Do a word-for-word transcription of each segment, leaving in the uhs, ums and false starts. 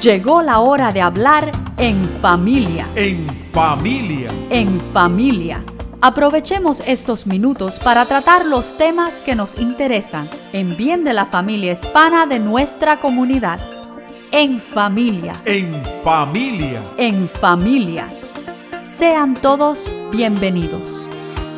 Llegó la hora de hablar en familia. En familia. En familia. Aprovechemos estos minutos para tratar los temas que nos interesan en bien de la familia hispana de nuestra comunidad. En familia. En familia. En familia. Sean todos bienvenidos.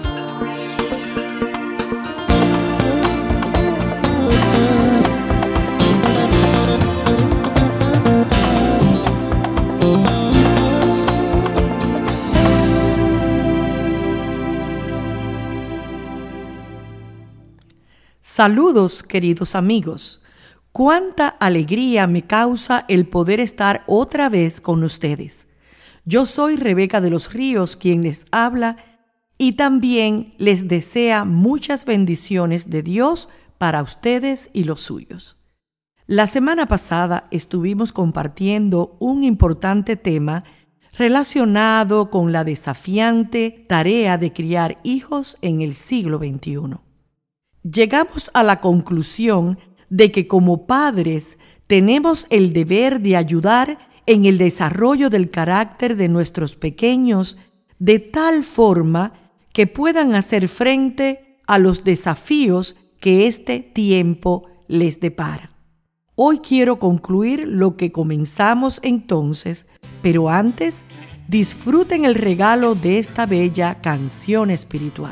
Saludos, queridos amigos. Cuánta alegría me causa el poder estar otra vez con ustedes. Yo soy Rebeca de los Ríos, quien les habla, y también les desea muchas bendiciones de Dios para ustedes y los suyos. La semana pasada estuvimos compartiendo un importante tema relacionado con la desafiante tarea de criar hijos en el siglo veintiuno. Llegamos a la conclusión de que como padres tenemos el deber de ayudar en el desarrollo del carácter de nuestros pequeños de tal forma que puedan hacer frente a los desafíos que este tiempo les depara. Hoy quiero concluir lo que comenzamos entonces, pero antes disfruten el regalo de esta bella canción espiritual.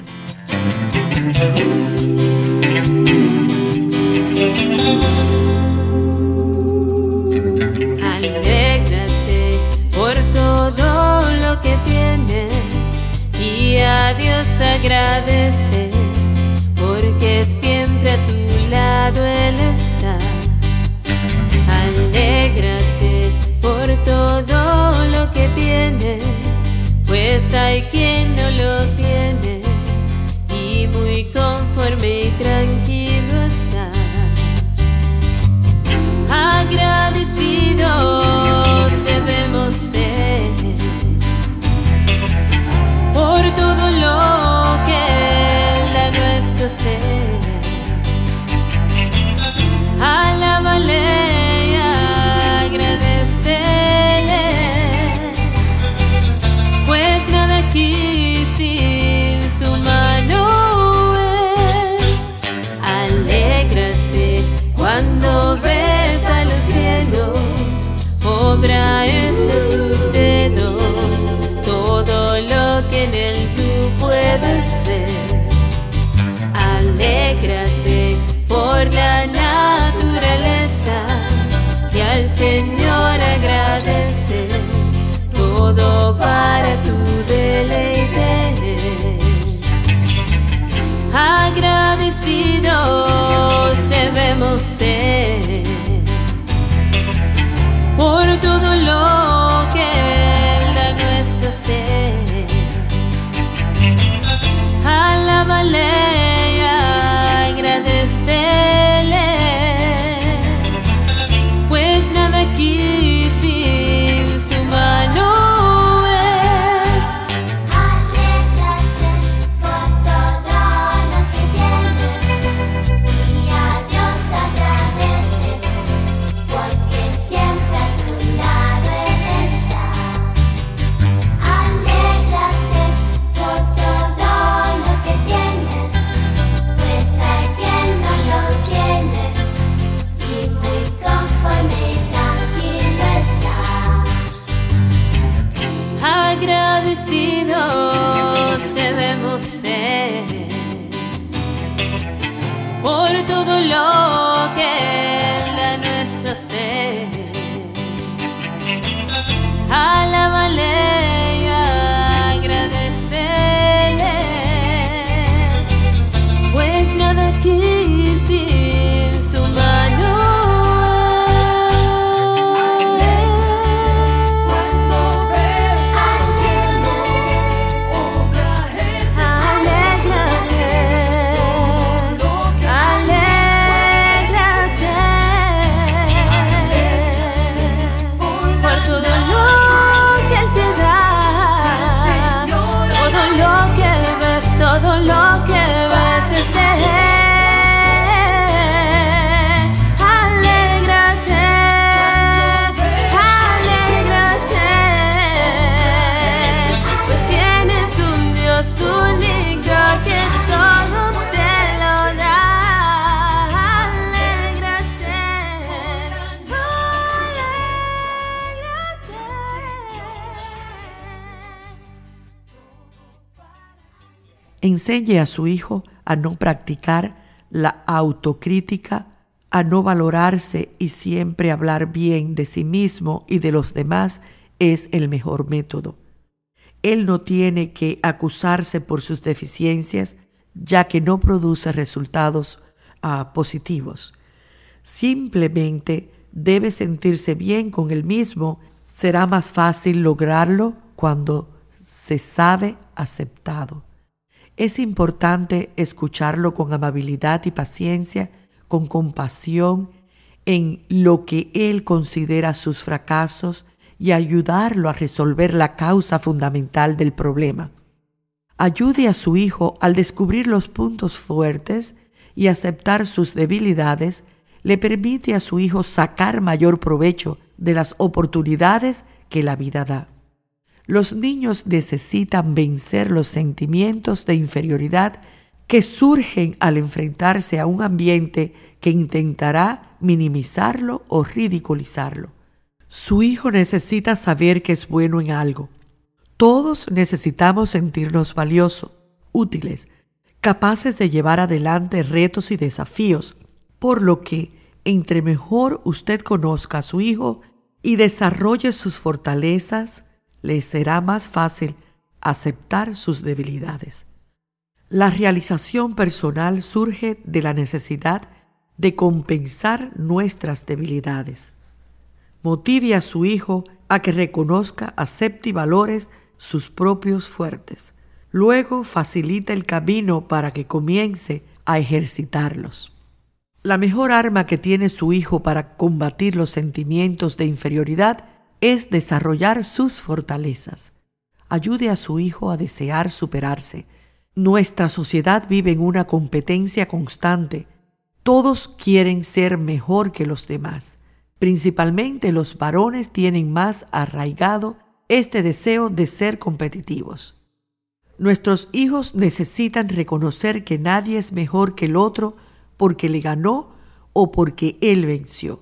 Alégrate por todo lo que tienes y a Dios agradece, porque siempre a tu lado Él está. Alégrate por todo lo que tienes, pues hay quien no lo tiene y muy conforme y tranquilo está. Agradecidos debemos ser por todo lo que Él da a nuestro ser. Alábale y agradecele, pues nada aquí sin su mano es. Alégrate cuando ves a los cielos, obra es de sus dedos, todo lo que en él tú puedes ser. Alégrate por la naturaleza y al Señor agradece, todo para tu deleite. Agradecidos debemos ser por todo lo que Él da a nuestro ser. Alábale y agradecele, pues nada aquí sin su mano es. Alégrate por todo lo que tienes y a Dios agradece, porque siempre a tu lado Él está. Alégrate por todo lo que tienes, pues hay quien no lo tiene y muy conforme y tranquilo está. Agradecidos debemos ser por todo lo que Él da a nuestro ser. Alábale y agradecele, pues nada aquí sin su mano es. Cuando ves al cielo, Enseñe a su hijo a no practicar la autocrítica, a no valorarse y siempre hablar bien de sí mismo y de los demás es el mejor método. Él no tiene que acusarse por sus deficiencias, ya que no produce resultados uh, positivos. Simplemente debe sentirse bien con él mismo. Será más fácil lograrlo cuando se sabe aceptado. Es importante escucharlo con amabilidad y paciencia, con compasión en lo que él considera sus fracasos y ayudarlo a resolver la causa fundamental del problema. Ayude a su hijo al descubrir los puntos fuertes y aceptar sus debilidades. Le permite a su hijo sacar mayor provecho de las oportunidades que la vida da. Los niños necesitan vencer los sentimientos de inferioridad que surgen al enfrentarse a un ambiente que intentará minimizarlo o ridiculizarlo. Su hijo necesita saber que es bueno en algo. Todos necesitamos sentirnos valiosos, útiles, capaces de llevar adelante retos y desafíos, por lo que entre mejor usted conozca a su hijo y desarrolle sus fortalezas, le será más fácil aceptar sus debilidades. La realización personal surge de la necesidad de compensar nuestras debilidades. Motive a su hijo a que reconozca, acepte y valore sus propios fuertes. Luego facilita el camino para que comience a ejercitarlos. La mejor arma que tiene su hijo para combatir los sentimientos de inferioridad es desarrollar sus fortalezas. Ayude a su hijo a desear superarse. Nuestra sociedad vive en una competencia constante. Todos quieren ser mejor que los demás. Principalmente los varones tienen más arraigado este deseo de ser competitivos. Nuestros hijos necesitan reconocer que nadie es mejor que el otro porque le ganó o porque él venció.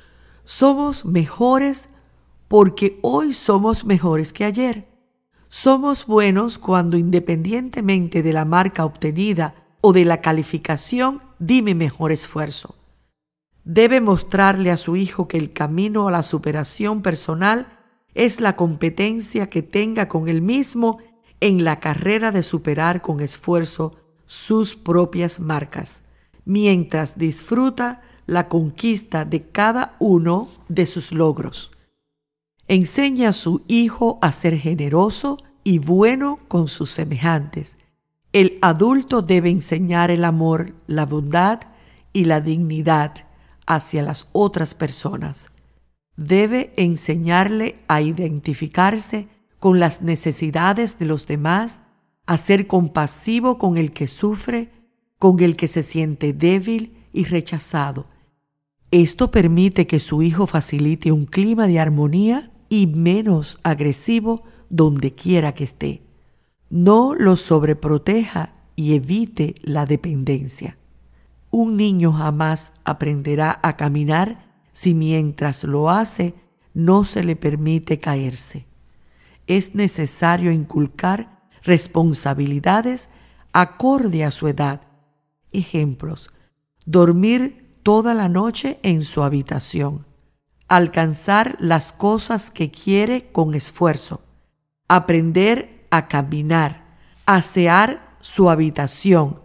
Somos mejores porque hoy somos mejores que ayer. Somos buenos cuando, independientemente de la marca obtenida o de la calificación, dime mejor esfuerzo. Debe mostrarle a su hijo que el camino a la superación personal es la competencia que tenga con él mismo en la carrera de superar con esfuerzo sus propias marcas, mientras disfruta la conquista de cada uno de sus logros. Enseña a su hijo a ser generoso y bueno con sus semejantes. El adulto debe enseñar el amor, la bondad y la dignidad hacia las otras personas. Debe enseñarle a identificarse con las necesidades de los demás, a ser compasivo con el que sufre, con el que se siente débil y rechazado. Esto permite que su hijo facilite un clima de armonía y menos agresivo donde quiera que esté. No lo sobreproteja y evite la dependencia. Un niño jamás aprenderá a caminar si mientras lo hace no se le permite caerse. Es necesario inculcar responsabilidades acorde a su edad. Ejemplos: dormir toda la noche en su habitación, alcanzar las cosas que quiere con esfuerzo, aprender a caminar, asear su habitación,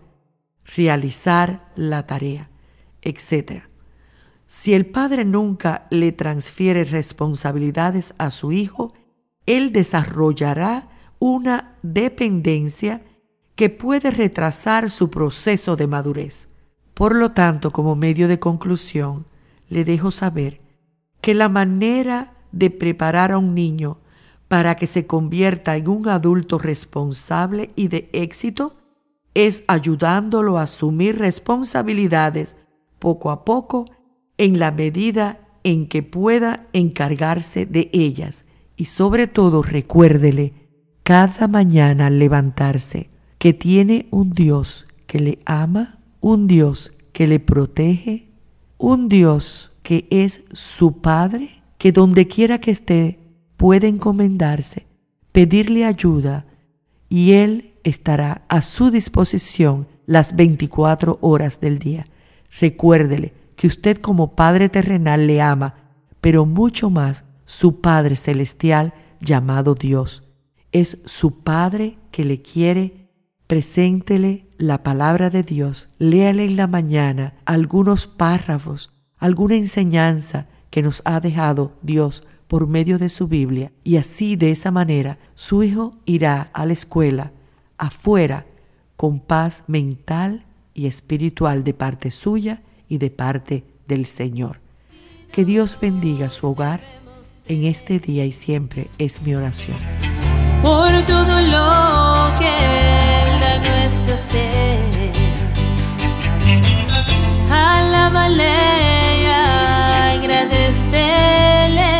realizar la tarea, etcétera. Si el padre nunca le transfiere responsabilidades a su hijo, él desarrollará una dependencia que puede retrasar su proceso de madurez. Por lo tanto, como medio de conclusión, le dejo saber que la manera de preparar a un niño para que se convierta en un adulto responsable y de éxito es ayudándolo a asumir responsabilidades poco a poco en la medida en que pueda encargarse de ellas. Y sobre todo recuérdele cada mañana al levantarse que tiene un Dios que le ama, un Dios que le protege, un Dios que es su Padre, que donde quiera que esté puede encomendarse, pedirle ayuda y Él estará a su disposición las veinticuatro horas del día. Recuérdele que usted como Padre terrenal le ama, pero mucho más su Padre celestial llamado Dios. Es su Padre que le quiere. Preséntele la palabra de Dios. Léale en la mañana algunos párrafos, alguna enseñanza que nos ha dejado Dios por medio de su Biblia, y así de esa manera su hijo irá a la escuela afuera con paz mental y espiritual de parte suya y de parte del Señor. Que Dios bendiga su hogar en este día y siempre es mi oración. Por todo lo que Él da nuestro ser, alábale y agradecele,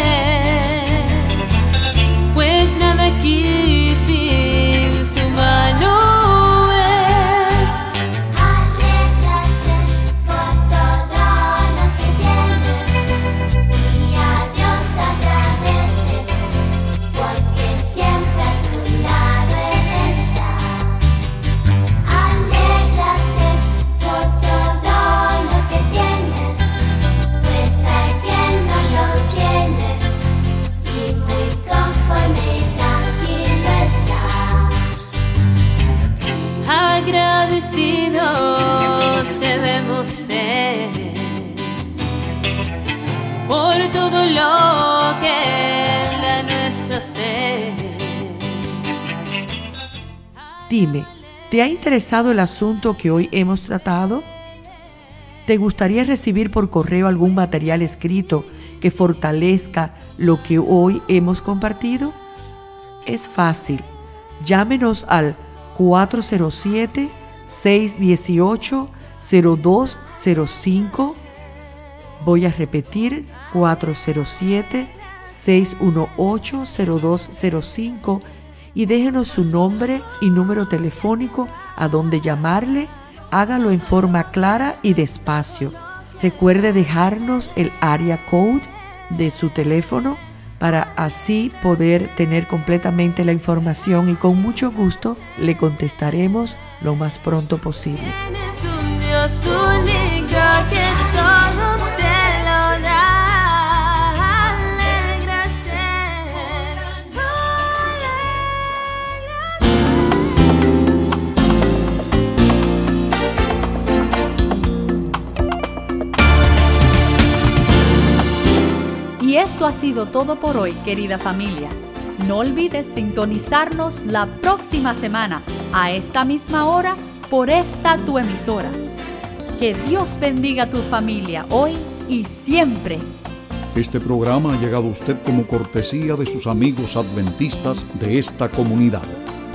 pues nada aquí sin su mano es. Alégrate por todo lo que tienes y a Dios agradece, porque siempre a tu lado Él está. Alégrate por todo lo que tienes, pues hay quien no lo tiene y muy conforme y tranquilo está. Agradecidos debemos ser por todo lo que Él da nuestro ser. Dime, ¿te ha interesado el asunto que hoy hemos tratado? ¿Te gustaría recibir por correo algún material escrito que fortalezca lo que hoy hemos compartido? Es fácil. Llámenos al cuatro cero siete, seis uno ocho, cero dos cero cinco. Voy a repetir, cuatro cero siete, seis uno ocho, cero dos cero cinco, y déjenos su nombre y número telefónico a donde llamarle. Hágalo en forma clara y despacio. Recuerde dejarnos el área code de su teléfono para así poder tener completamente la información, y con mucho gusto le contestaremos lo más pronto posible. Tienes un Dios único que todo te lo da. Alégrate, Y esto ha sido todo por hoy, querida familia. No olvides sintonizarnos la próxima semana a esta misma hora por esta tu emisora. Que Dios bendiga a tu familia hoy y siempre. Este programa ha llegado a usted como cortesía de sus amigos adventistas de esta comunidad.